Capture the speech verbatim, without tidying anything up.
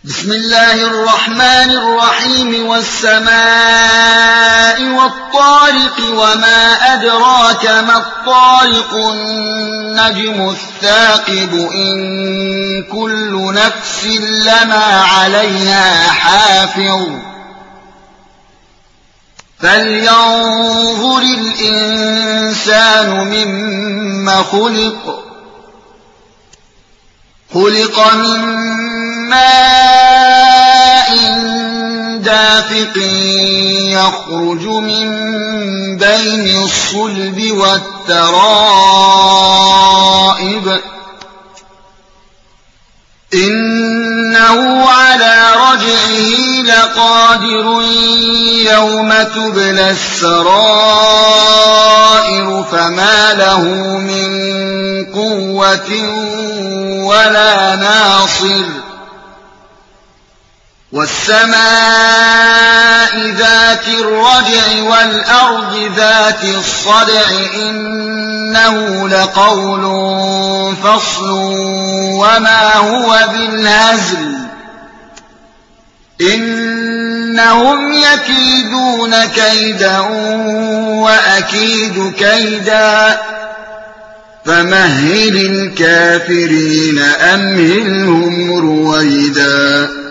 بسم الله الرحمن الرحيم والسماء والطارق وما أدراك ما الطارق النجم الثاقب إن كل نفس لما عليها حافظ فلينظر الإنسان مما خلق خلق من ماء دافق يخرج من بين الصلب والترائب إنه على رجعه لقادر يوم تبلى السرائر فما له من قوة ولا ناصر والسماء ذات الرجع والأرض ذات الصدع إنه لقول فصل وما هو بالهزل إنهم يكيدون كيدا وأكيد كيدا فمهل الكافرين أمهلهم رويدا